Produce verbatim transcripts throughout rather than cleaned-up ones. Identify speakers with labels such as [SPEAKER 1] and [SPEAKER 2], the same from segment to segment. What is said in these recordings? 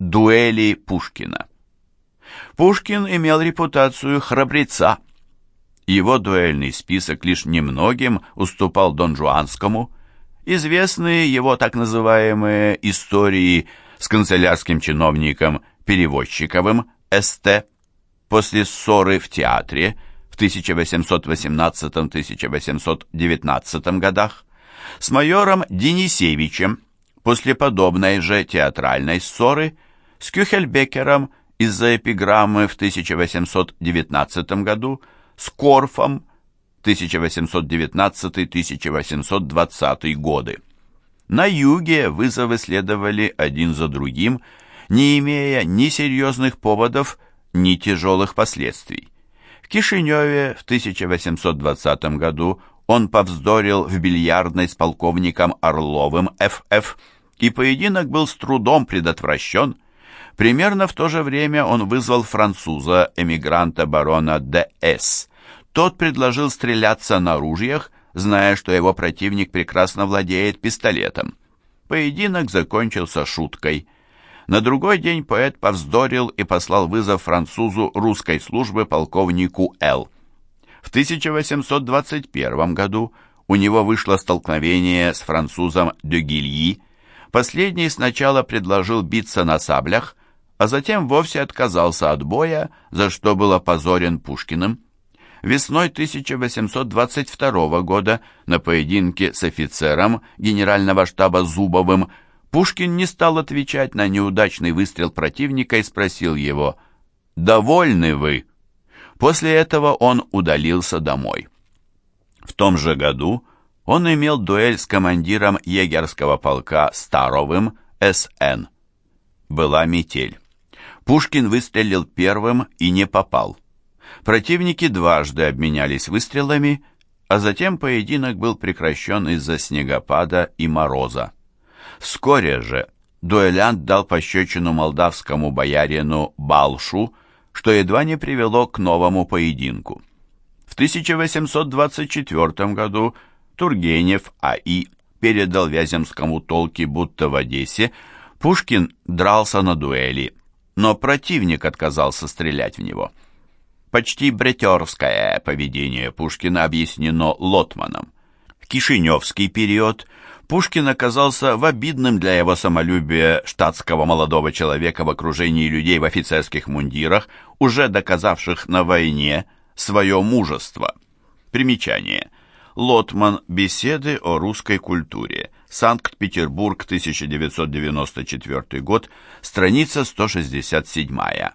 [SPEAKER 1] Дуэли Пушкина. Пушкин имел репутацию храбреца. Его дуэльный список лишь немногим уступал донжуанскому. Известны его так называемые истории с канцелярским чиновником Перевозчиковым эс тэ после ссоры в театре в тысяча восемьсот восемнадцатом — тысяча восемьсот девятнадцатом годах, с майором Денисевичем после подобной же театральной ссоры, с Кюхельбекером из-за эпиграммы в тысяча восемьсот девятнадцатом году, с Корфом тысяча восемьсот девятнадцатый — тысяча восемьсот двадцатый годы. На юге вызовы следовали один за другим, не имея ни серьезных поводов, ни тяжелых последствий. В Кишиневе в тысяча восемьсот двадцатом году он повздорил в бильярдной с полковником Орловым эф эф, и поединок был с трудом предотвращен. Примерно в то же время он вызвал француза, эмигранта барона дэ эс. Тот предложил стреляться на ружьях, зная, что его противник прекрасно владеет пистолетом. Поединок закончился шуткой. На другой день поэт повздорил и послал вызов французу русской службы полковнику Л. В тысяча восемьсот двадцать первом году у него вышло столкновение с французом де Гильи. Последний сначала предложил биться на саблях, а затем вовсе отказался от боя, за что был опозорен Пушкиным. Весной тысяча восемьсот двадцать второго года на поединке с офицером генерального штаба Зубовым Пушкин не стал отвечать на неудачный выстрел противника и спросил его: «Довольны вы?». После этого он удалился домой. В том же году он имел дуэль с командиром егерского полка Старовым эс эн. Была метель. Пушкин выстрелил первым и не попал. Противники дважды обменялись выстрелами, а затем поединок был прекращен из-за снегопада и мороза. Вскоре же дуэлянт дал пощечину молдавскому боярину Балшу, что едва не привело к новому поединку. В тысяча восемьсот двадцать четвёртом году Тургенев а и передал Вяземскому толки, будто в Одессе Пушкин дрался на дуэли, но противник отказался стрелять в него. Почти бреттерское поведение Пушкина объяснено Лотманом. В кишиневский период Пушкин оказался в обидном для его самолюбия штатского молодого человека в окружении людей в офицерских мундирах, уже доказавших на войне свое мужество. Примечание. Лотман. Беседы о русской культуре. Санкт-Петербург, тысяча девятьсот девяносто четвёртый год, страница сто шестьдесят семь.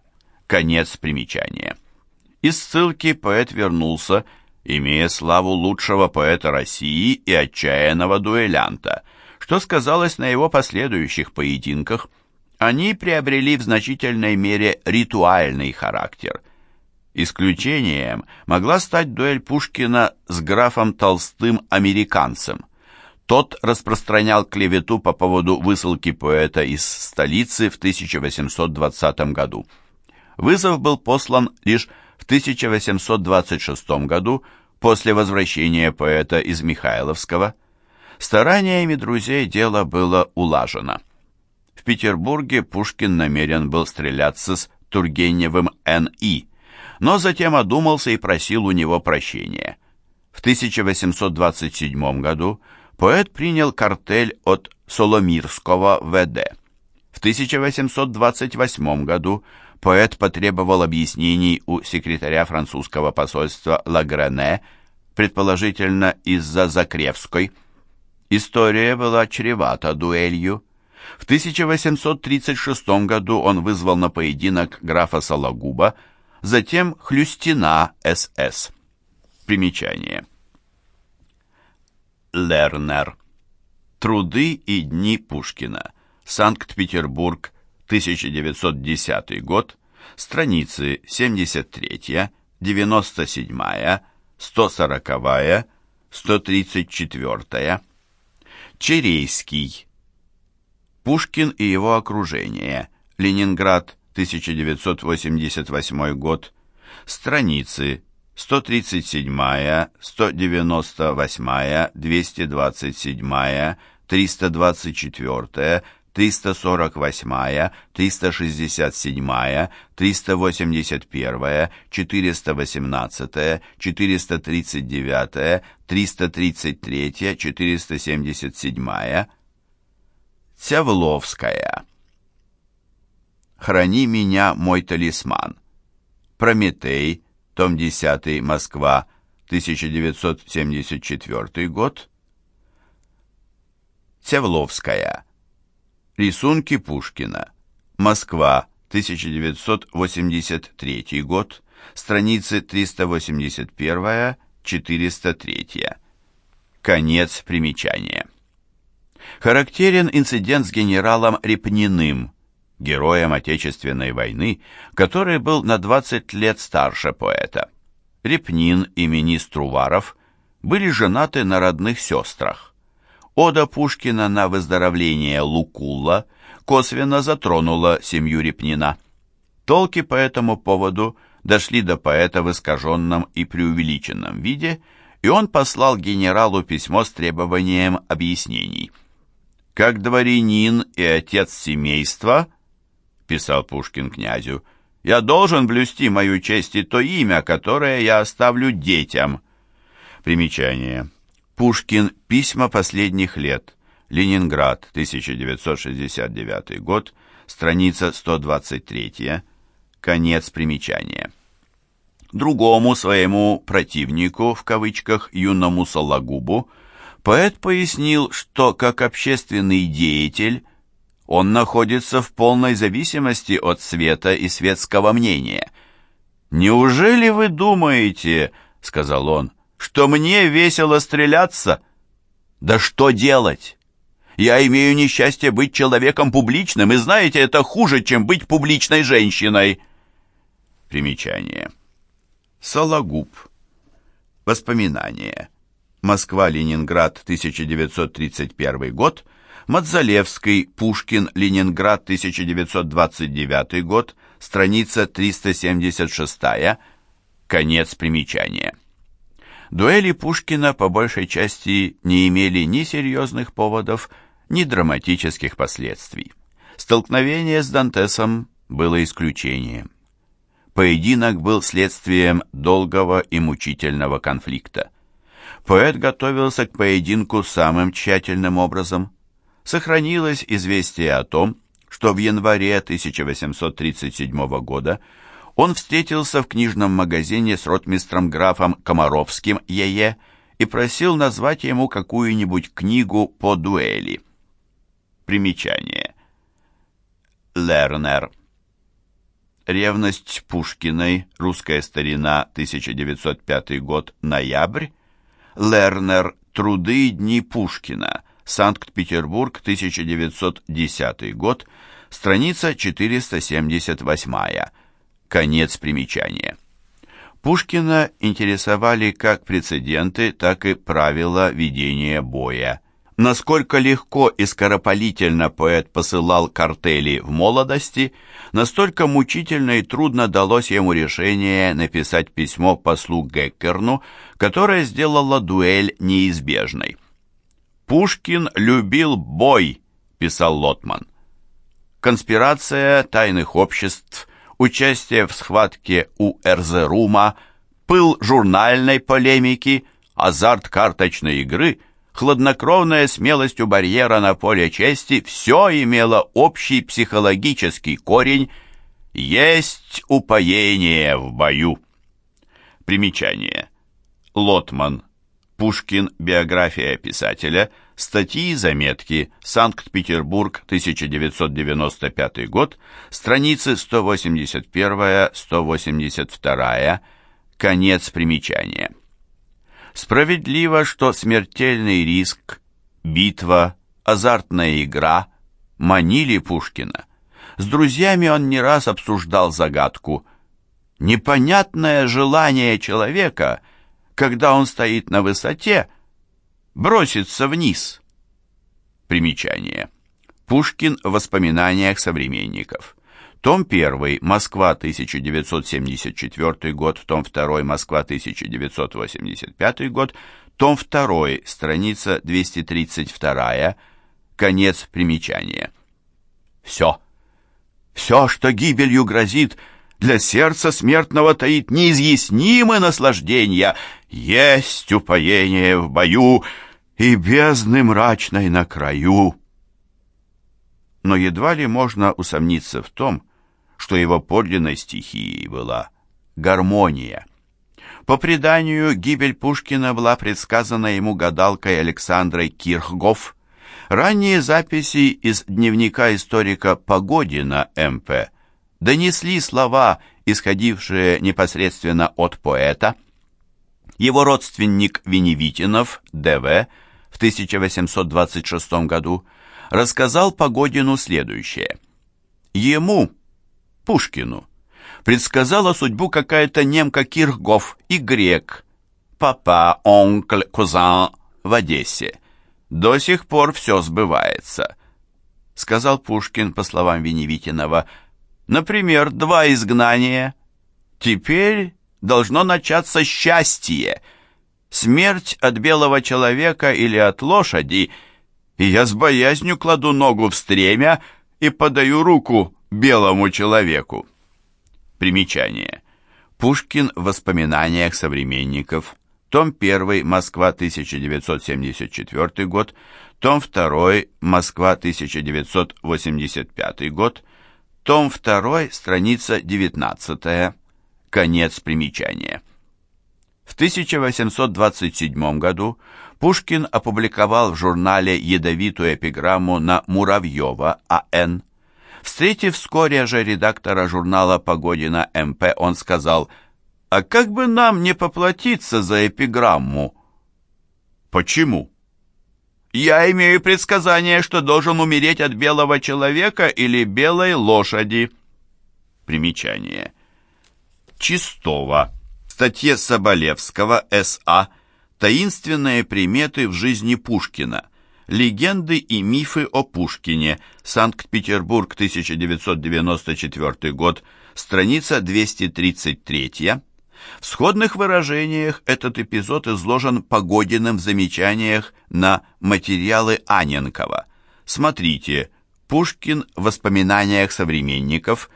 [SPEAKER 1] Конец примечания. Из ссылки поэт вернулся, имея славу лучшего поэта России и отчаянного дуэлянта, что сказалось на его последующих поединках. Они приобрели в значительной мере ритуальный характер. Исключением могла стать дуэль Пушкина с графом Толстым-американцем. Тот распространял клевету по поводу высылки поэта из столицы в тысяча восемьсот двадцатом году. Вызов был послан лишь в тысяча восемьсот двадцать шестом году, после возвращения поэта из Михайловского. Стараниями друзей дело было улажено. В Петербурге Пушкин намерен был стреляться с Тургеневым эн и, но затем одумался и просил у него прощения. В тысяча восемьсот двадцать седьмом году поэт принял картель от Соломирского вэ дэ. В тысяча восемьсот двадцать восьмом году поэт потребовал объяснений у секретаря французского посольства Лагрене, предположительно из-за Закревской. История была чревата дуэлью. В тысяча восемьсот тридцать шестом году он вызвал на поединок графа Сологуба, затем Хлюстина эс эс. Примечание. Лернер. Труды и дни Пушкина. Санкт-Петербург, тысяча девятьсот десятый год, страницы семьдесят третья, девяносто седьмая, сто сороковая, сто тридцать четвёртая. Черейский. Пушкин и его окружение. Ленинград, тысяча девятьсот восемьдесят восьмой год. Страницы сто тридцать седьмая, сто девяносто восьмая, двести двадцать седьмая, триста двадцать четвёртая, триста сорок восьмая, триста шестьдесят седьмая, триста восемьдесят первая, четыреста восемнадцатая, четыреста тридцать девятая, триста тридцать третья, четыреста семьдесят седьмая. Цявловская. «Храни меня, мой талисман». Прометей, том десятый, Москва, тысяча девятьсот семьдесят четвёртый год. Цявловская. Рисунки Пушкина. Москва, тысяча девятьсот восемьдесят третий год. Страницы триста восемьдесят один, четыреста три. Конец примечания. Характерен инцидент с генералом Репниным, героем Отечественной войны, который был на двадцать лет старше поэта. Репнин и министр Уваров были женаты на родных сестрах. Ода Пушкина на выздоровление Лукулла косвенно затронула семью Репнина. Толки по этому поводу дошли до поэта в искаженном и преувеличенном виде, и он послал генералу письмо с требованием объяснений. «Как дворянин и отец семейства, — писал Пушкин князю, — я должен блюсти мою честь и то имя, которое я оставлю детям». Примечание. Пушкин. Письма последних лет. Ленинград, тысяча девятьсот шестьдесят девятый год, страница сто двадцать три. Конец примечания. Другому своему «противнику», в кавычках, юному Сологубу, поэт пояснил, что как общественный деятель он находится в полной зависимости от света и светского мнения. «Неужели вы думаете, — сказал он, — что мне весело стреляться? Да что делать? Я имею несчастье быть человеком публичным, и знаете, это хуже, чем быть публичной женщиной». Примечание. Сологуб. Воспоминания. Москва-Ленинград, тысяча девятьсот тридцать первый год. Мадзалевский. Пушкин. Ленинград, тысяча девятьсот двадцать девятый год. Страница триста семьдесят шесть. Конец примечания. Дуэли Пушкина по большей части не имели ни серьезных поводов, ни драматических последствий. Столкновение с Дантесом было исключением. Поединок был следствием долгого и мучительного конфликта. Поэт готовился к поединку самым тщательным образом. Сохранилось известие о том, что в январе тысяча восемьсот тридцать седьмого года он встретился в книжном магазине с ротмистром графом Комаровским Е.Е. и просил назвать ему какую-нибудь книгу по дуэли. Примечание. Лернер. Ревность Пушкиной. Русская старина. тысяча девятьсот пятый год. Ноябрь. Лернер. Труды и дни Пушкина. Санкт-Петербург. тысяча девятьсот десятый год. Страница четыреста семьдесят восемь. Конец примечания. Пушкина интересовали как прецеденты, так и правила ведения боя. Насколько легко и скоропалительно поэт посылал картели в молодости, настолько мучительно и трудно далось ему решение написать письмо послу Геккерну, которое сделало дуэль неизбежной. «Пушкин любил бой», — писал Лотман. Конспирация тайных обществ, участие в схватке у Эрзерума, пыл журнальной полемики, азарт карточной игры, хладнокровная смелость у барьера на поле чести — все имело общий психологический корень «есть упоение в бою». Примечание. Лотман. Пушкин. Биография писателя. Статьи и заметки. Санкт-Петербург, тысяча девятьсот девяносто пятый год. Страницы сто восемьдесят один — сто восемьдесят два. Конец примечания. Справедливо, что смертельный риск, битва, азартная игра манили Пушкина. С друзьями он не раз обсуждал загадку. Непонятное желание человека, когда он стоит на высоте, броситься вниз. Примечание. Пушкин в воспоминаниях современников. Том первый. Москва, тысяча девятьсот семьдесят четвёртый год. Том второй. Москва, тысяча девятьсот восемьдесят пятый год. Том второй. Страница двести тридцать два. Конец примечания. все. Все, что гибелью грозит, для сердца смертного таит неизъяснимое наслаждение. Есть упоение в бою и бездны мрачной на краю. Но едва ли можно усомниться в том, что его подлинной стихией была гармония. По преданию, гибель Пушкина была предсказана ему гадалкой Александрой Кирхгоф. Ранние записи из дневника историка Погодина эм пэ донесли слова, исходившие непосредственно от поэта. Его родственник Веневитинов дэ вэ в тысяча восемьсот двадцать шестом году рассказал Погодину следующее. Ему, Пушкину, предсказала судьбу какая-то немка Кирхгоф и грек, папа, онкль, кузан в Одессе. До сих пор все сбывается, сказал Пушкин, по словам Веневитинова. Например, два изгнания. Теперь должно начаться счастье. Смерть от белого человека или от лошади, и я с боязнью кладу ногу в стремя и подаю руку белому человеку. Примечание. Пушкин в воспоминаниях современников. Том один, Москва, тысяча девятьсот семьдесят четвёртый год. Том два, Москва, тысяча девятьсот восемьдесят пятый год. Том два, страница девятнадцатая. Конец примечания. В тысяча восемьсот двадцать седьмом году Пушкин опубликовал в журнале ядовитую эпиграмму на Муравьева а эн. Встретив вскоре же редактора журнала Погодина эм пэ, он сказал: «А как бы нам не поплатиться за эпиграмму?» «Почему?» «Я имею предсказание, что должен умереть от белого человека или белой лошади». Примечание. Чистова. В статье Соболевского эс а «Таинственные приметы в жизни Пушкина. Легенды и мифы о Пушкине. Санкт-Петербург, тысяча девятьсот девяносто четвёртый год». Страница двести тридцать три. В сходных выражениях этот эпизод изложен Погодиным в замечаниях на материалы Анненкова. Смотрите: Пушкин в воспоминаниях современников,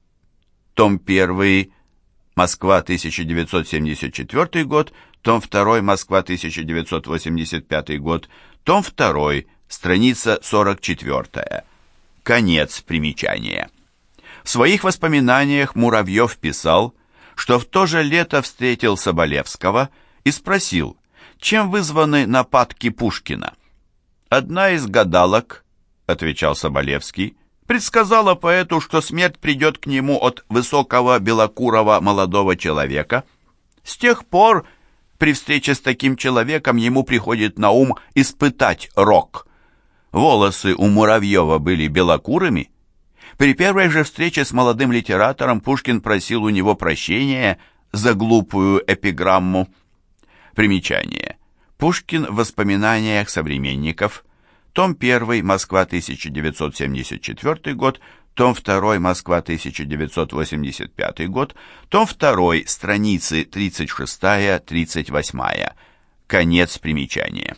[SPEAKER 1] том один, Москва, тысяча девятьсот семьдесят четвёртый год, том два, Москва, тысяча девятьсот восемьдесят пятый год, том два, страница сорок четвёртая. Конец примечания. В своих воспоминаниях Муравьев писал, что в то же лето встретил Соболевского и спросил, чем вызваны нападки Пушкина. «Одна из гадалок, — отвечал Соболевский, — предсказала поэту, что смерть придет к нему от высокого белокурого молодого человека. С тех пор при встрече с таким человеком ему приходит на ум испытать рок. Волосы у Муравьева были белокурыми. При первой же встрече с молодым литератором Пушкин просил у него прощения за глупую эпиграмму». Примечание. Пушкин в воспоминаниях современников, том один, Москва, тысяча девятьсот семьдесят четвёртый год, том два, Москва, тысяча девятьсот восемьдесят пятый год, том два, страницы тридцать шестая тридцать восьмая. Конец примечания.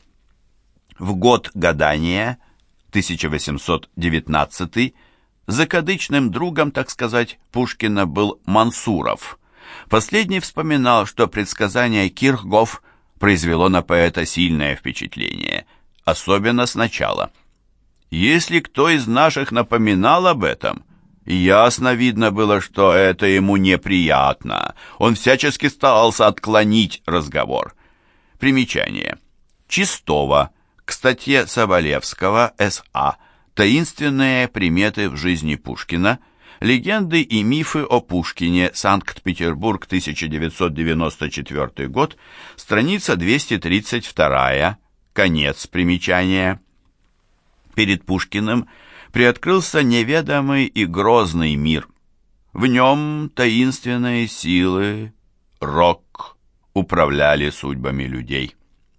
[SPEAKER 1] В год гадания, тысяча восемьсот девятнадцатый, закадычным другом, так сказать, Пушкина был Мансуров. Последний вспоминал, что предсказание Кирхгоф произвело на поэта сильное впечатление, особенно сначала. Если кто из наших напоминал об этом, ясно видно было, что это ему неприятно. Он всячески старался отклонить разговор. Примечание. Чистова. К статье Соболевского эс а «Таинственные приметы в жизни Пушкина. Легенды и мифы о Пушкине. Санкт-Петербург, тысяча девятьсот девяносто четвёртый год». Страница двести тридцать два. Конец примечания. Перед Пушкиным приоткрылся неведомый и грозный мир. В нем таинственные силы, рок, управляли судьбами людей.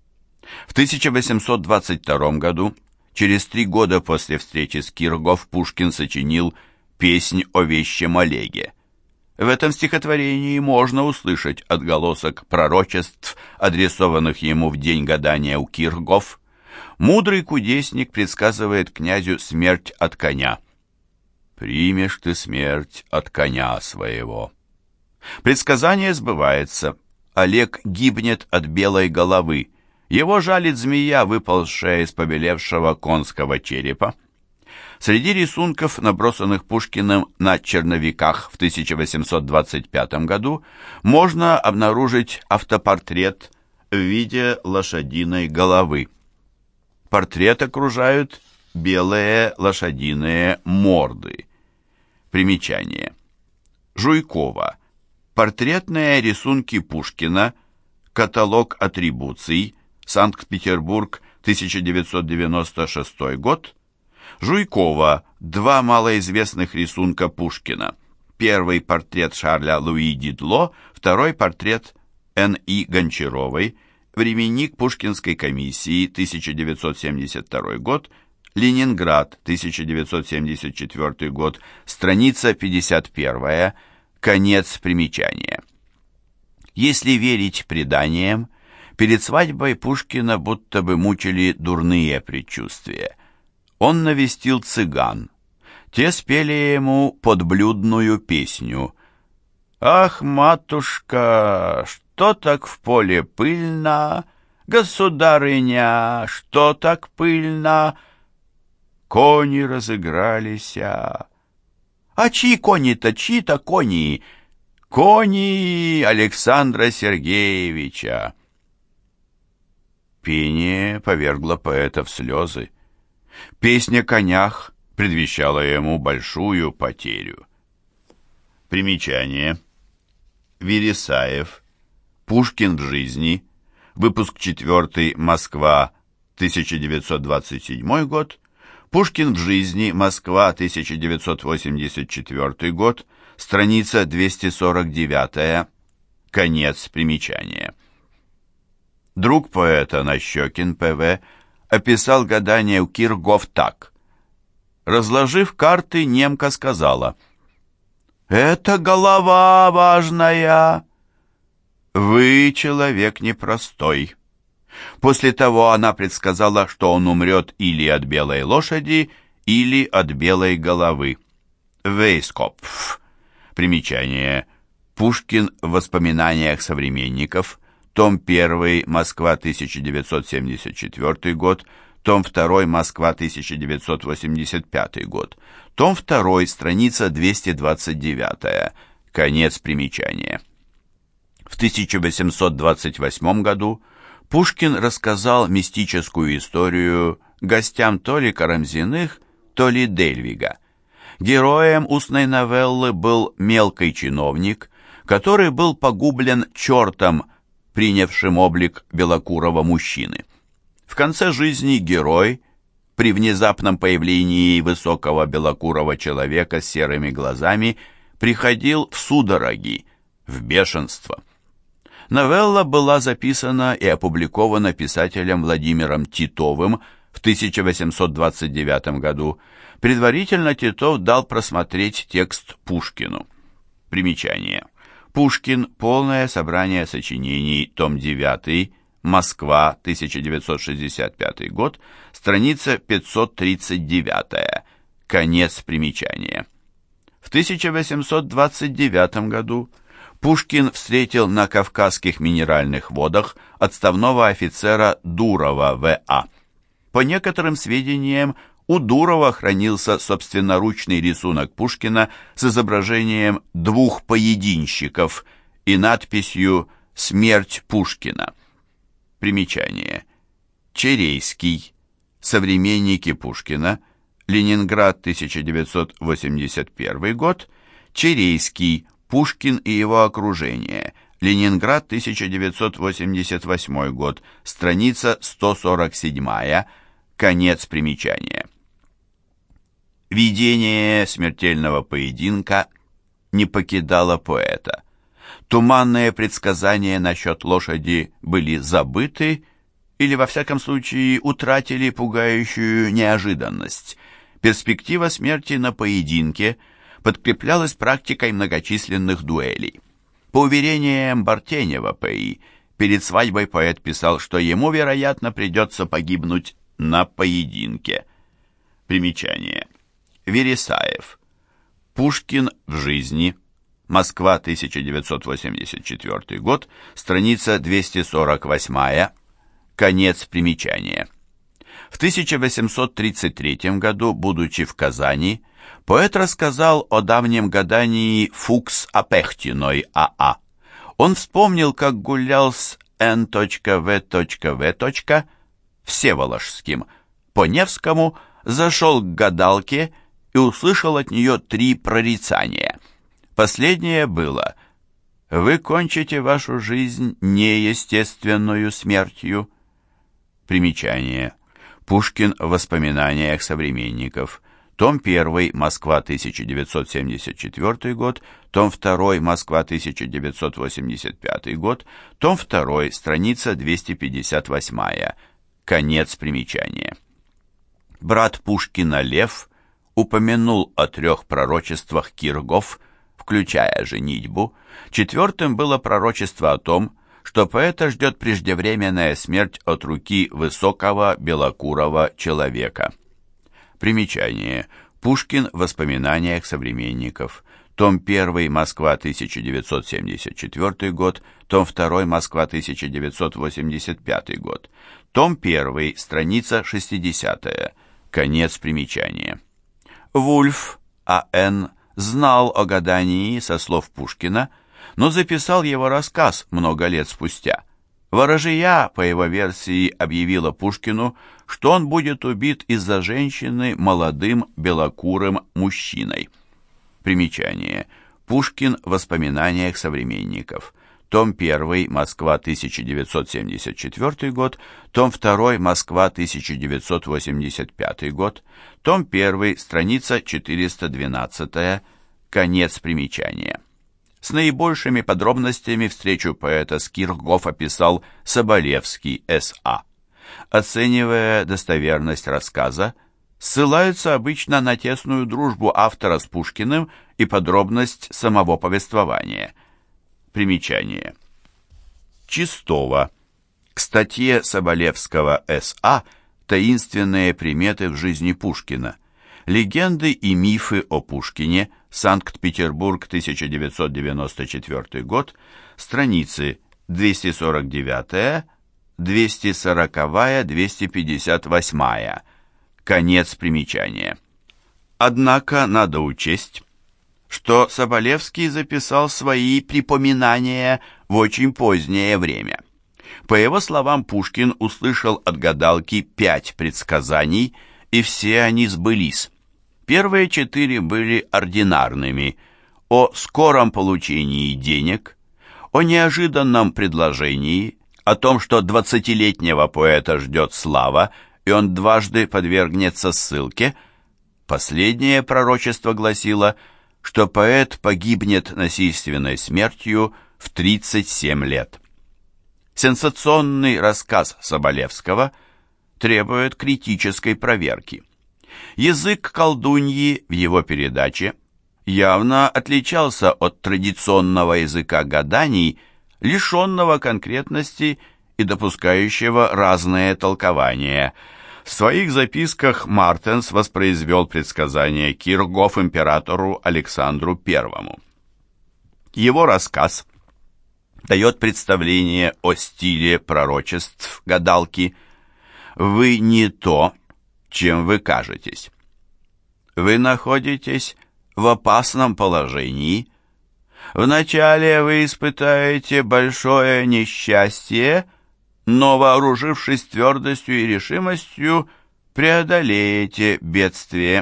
[SPEAKER 1] В тысяча восемьсот двадцать втором году, через три года после встречи с Кирхгоф, Пушкин сочинил «Песнь о вещем Олеге». В этом стихотворении можно услышать отголосок пророчеств, адресованных ему в день гадания у Кирхгоф. Мудрый кудесник предсказывает князю смерть от коня. примешь ты смерть от коня своего. Предсказание сбывается. Олег гибнет от белой головы. Его жалит змея, выползшая из побелевшего конского черепа. Среди рисунков, набросанных Пушкиным на черновиках в тысяча восемьсот двадцать пятом году, можно обнаружить автопортрет в виде лошадиной головы. Портрет окружают белые лошадиные морды. Примечание. Жуйкова. Портретные рисунки Пушкина. Каталог атрибуций. Санкт-Петербург, тысяча девятьсот девяносто шестой год. Жуйкова. Два малоизвестных рисунка Пушкина. Первый портрет Шарля Луи Дидло, второй портрет Н И Гончаровой. Временник Пушкинской комиссии, тысяча девятьсот семьдесят второй год. Ленинград, тысяча девятьсот семьдесят четвёртый год. Страница пятьдесят первая. Конец примечания. Если верить преданиям, перед свадьбой Пушкина будто бы мучили дурные предчувствия. Он навестил цыган. Те спели ему подблюдную песню. «Ах, матушка, что так в поле пыльно? Государыня, что так пыльно? Кони разыгралися». «А чьи кони-то, чьи-то кони?» «Кони Александра Сергеевича». Пение повергло поэта в слезы. Песня о конях предвещала ему большую потерю. Примечание. Вересаев. Пушкин в жизни. Выпуск четвертый. Москва. тысяча девятьсот двадцать седьмой год. Пушкин в жизни. Москва. тысяча девятьсот восемьдесят четвёртый год. Страница двести сорок девять. Конец примечания. Друг поэта Нащекин П В описал гадание у Киргоф так. Разложив карты, немка сказала: «Это голова важная. Вы человек непростой». После того она предсказала, что он умрет или от белой лошади, или от белой головы. Вейскопф. Примечание. Пушкин в воспоминаниях современников. Том первый. Москва, тысяча девятьсот семьдесят четвёртый год. Том второй. Москва, тысяча девятьсот восемьдесят пятый год. Том второй. Страница двести двадцать девять. Конец примечания. В тысяча восемьсот двадцать восьмом году Пушкин рассказал мистическую историю гостям то ли Карамзиных, то ли Дельвига. Героем устной новеллы был мелкий чиновник, который был погублен чертом, принявшим облик белокурого мужчины. В конце жизни герой, при внезапном появлении высокого белокурого человека с серыми глазами, приходил в судороги, в бешенство. Новелла была записана и опубликована писателем Владимиром Титовым в тысяча восемьсот двадцать девятом году. Предварительно Титов дал просмотреть текст Пушкину. Примечание. Пушкин. Полное собрание сочинений. Том девятый. Москва. тысяча девятьсот шестьдесят пятый год. Страница пятьсот тридцать девять. Конец примечания. В тысяча восемьсот двадцать девятом году Пушкин встретил на Кавказских минеральных водах отставного офицера Дурова В А По некоторым сведениям, у Дурова хранился собственноручный рисунок Пушкина с изображением двух поединщиков и надписью «Смерть Пушкина». Примечание. Черейский. Современники Пушкина. Ленинград, тысяча девятьсот восемьдесят первый год. Черейский. Пушкин и его окружение. Ленинград, тысяча девятьсот восемьдесят восьмой год. Страница сто сорок семь. Конец примечания. Видение смертельного поединка не покидало поэта. Туманные предсказания насчет лошади были забыты или, во всяком случае, утратили пугающую неожиданность. Перспектива смерти на поединке подкреплялась практикой многочисленных дуэлей. По уверениям Бартенева П И, перед свадьбой поэт писал, что ему, вероятно, придется погибнуть на поединке. Примечание. Вересаев. Пушкин в жизни. Москва, тысяча девятьсот восемьдесят четвёртый год, страница двести сорок восемь, конец примечания. В тысяча восемьсот тридцать третьем году, будучи в Казани, поэт рассказал о давнем гадании Фукс Апехтиной А А. Он вспомнил, как гулял с Н В В Всеволожским по Невскому, зашел к гадалке и услышал от нее три прорицания. Последнее было: «Вы кончите вашу жизнь неестественную смертью». Примечание. Пушкин в воспоминаниях современников. Том один, Москва, тысяча девятьсот семьдесят четвёртый год, том два, Москва, тысяча девятьсот восемьдесят пятый год, том два, страница двести пятьдесят восемь, конец примечания. Брат Пушкина Лев упомянул о трех пророчествах Киргоф, включая женитьбу. Четвертым было пророчество о том, что поэта ждет преждевременная смерть от руки высокого белокурого человека. Примечание. Пушкин в воспоминаниях современников. Том один, Москва, тысяча девятьсот семьдесят четвёртый год, том два, Москва, тысяча девятьсот восемьдесят пятый год, том один, страница шестидесятая, конец примечания. Вульф А Н знал о гадании со слов Пушкина, но записал его рассказ много лет спустя. Ворожия, по его версии, объявила Пушкину, что он будет убит из-за женщины молодым белокурым мужчиной. Примечание. Пушкин в воспоминаниях современников. Том один, Москва, тысяча девятьсот семьдесят четвёртый год, том два, Москва, тысяча девятьсот восемьдесят пятый год, том один, страница четыреста двенадцать, конец примечания. С наибольшими подробностями встречу поэта с Киргоф описал Соболевский С А Оценивая достоверность рассказа, ссылаются обычно на тесную дружбу автора с Пушкиным и подробность самого повествования. Примечание. Чистова. К статье Соболевского С А «Таинственные приметы в жизни Пушкина. Легенды и мифы о Пушкине. Санкт-Петербург, тысяча девятьсот девяносто четвёртый год». Страницы двести сорок девять, двести сорок, двести пятьдесят восемь. Конец примечания. Однако надо учесть, что Соболевский записал свои припоминания в очень позднее время. По его словам, Пушкин услышал от гадалки пять предсказаний, и все они сбылись. Первые четыре были ординарными: о скором получении денег, о неожиданном предложении, о том, что двадцатилетнего поэта ждет слава, и он дважды подвергнется ссылке. Последнее пророчество гласило, что поэт погибнет насильственной смертью в тридцать семь лет. Сенсационный рассказ Соболевского требует критической проверки. Язык колдуньи в его передаче явно отличался от традиционного языка гаданий, лишенного конкретности и допускающего разные толкования. В своих записках Мартенс воспроизвел предсказание Киргоф императору Александру Первому. Его рассказ дает представление о стиле пророчеств гадалки. «Вы не то, чем вы кажетесь. Вы находитесь в опасном положении. Вначале вы испытаете большое несчастье, но, вооружившись твердостью и решимостью, преодолеете бедствие».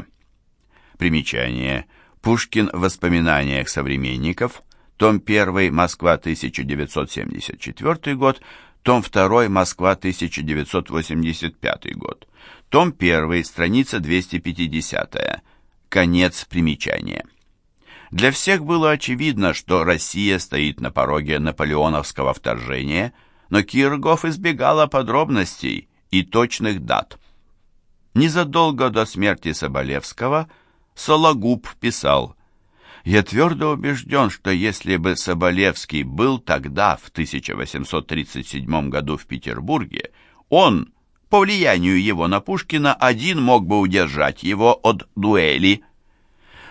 [SPEAKER 1] Примечание. Пушкин в воспоминаниях современников. Том один, Москва, тысяча девятьсот семьдесят четвёртый год, том два, Москва, тысяча девятьсот восемьдесят пятый год, том один, страница двести пятьдесят, конец примечания. Для всех было очевидно, что Россия стоит на пороге наполеоновского вторжения, но Киргоф избегала подробностей и точных дат. Незадолго до смерти Соболевского Сологуб писал: «Я твердо убежден, что если бы Соболевский был тогда, в тысяча восемьсот тридцать седьмом году в Петербурге, он, по влиянию его на Пушкина, один мог бы удержать его от дуэли».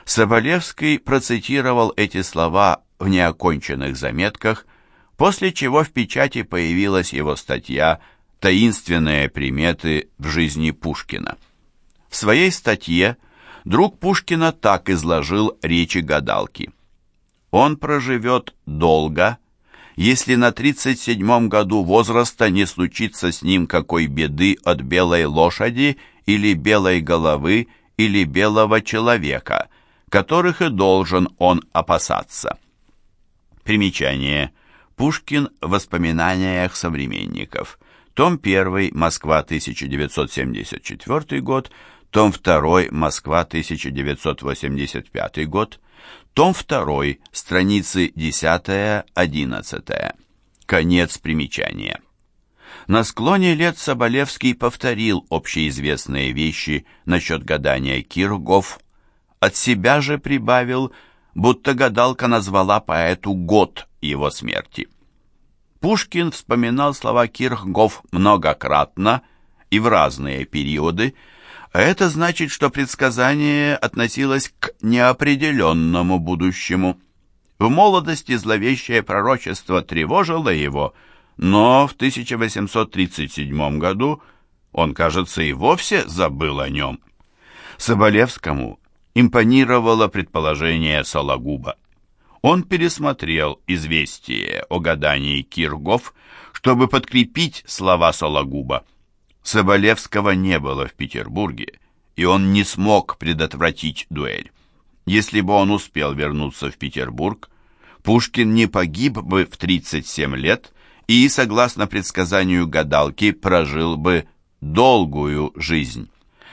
[SPEAKER 1] Соболевский процитировал эти слова в неоконченных заметках, после чего в печати появилась его статья «Таинственные приметы в жизни Пушкина». В своей статье друг Пушкина так изложил речи гадалки. «Он проживет долго, если на тридцать седьмом году возраста не случится с ним какой беды от белой лошади или белой головы или белого человека, которых и должен он опасаться». Примечание. Пушкин в воспоминаниях современников. Том один, Москва, тысяча девятьсот семьдесят четвёртый год. Том два, Москва, тысяча девятьсот восемьдесят пятый год. Том два, страницы десять-одиннадцать. Конец примечания. На склоне лет Соболевский повторил общеизвестные вещи насчет гадания Киргоф. От себя же прибавил, будто гадалка назвала поэту год его смерти. Пушкин вспоминал слова Киргоф многократно и в разные периоды, а это значит, что предсказание относилось к неопределенному будущему. В молодости зловещее пророчество тревожило его, но в тысяча восемьсот тридцать седьмом году он, кажется, и вовсе забыл о нем. Соболевскому импонировало предположение Сологуба. Он пересмотрел известие о гадании Киргоф, чтобы подкрепить слова Сологуба. Соболевского не было в Петербурге, и он не смог предотвратить дуэль. Если бы он успел вернуться в Петербург, Пушкин не погиб бы в тридцать семь лет и, согласно предсказанию гадалки, прожил бы долгую жизнь.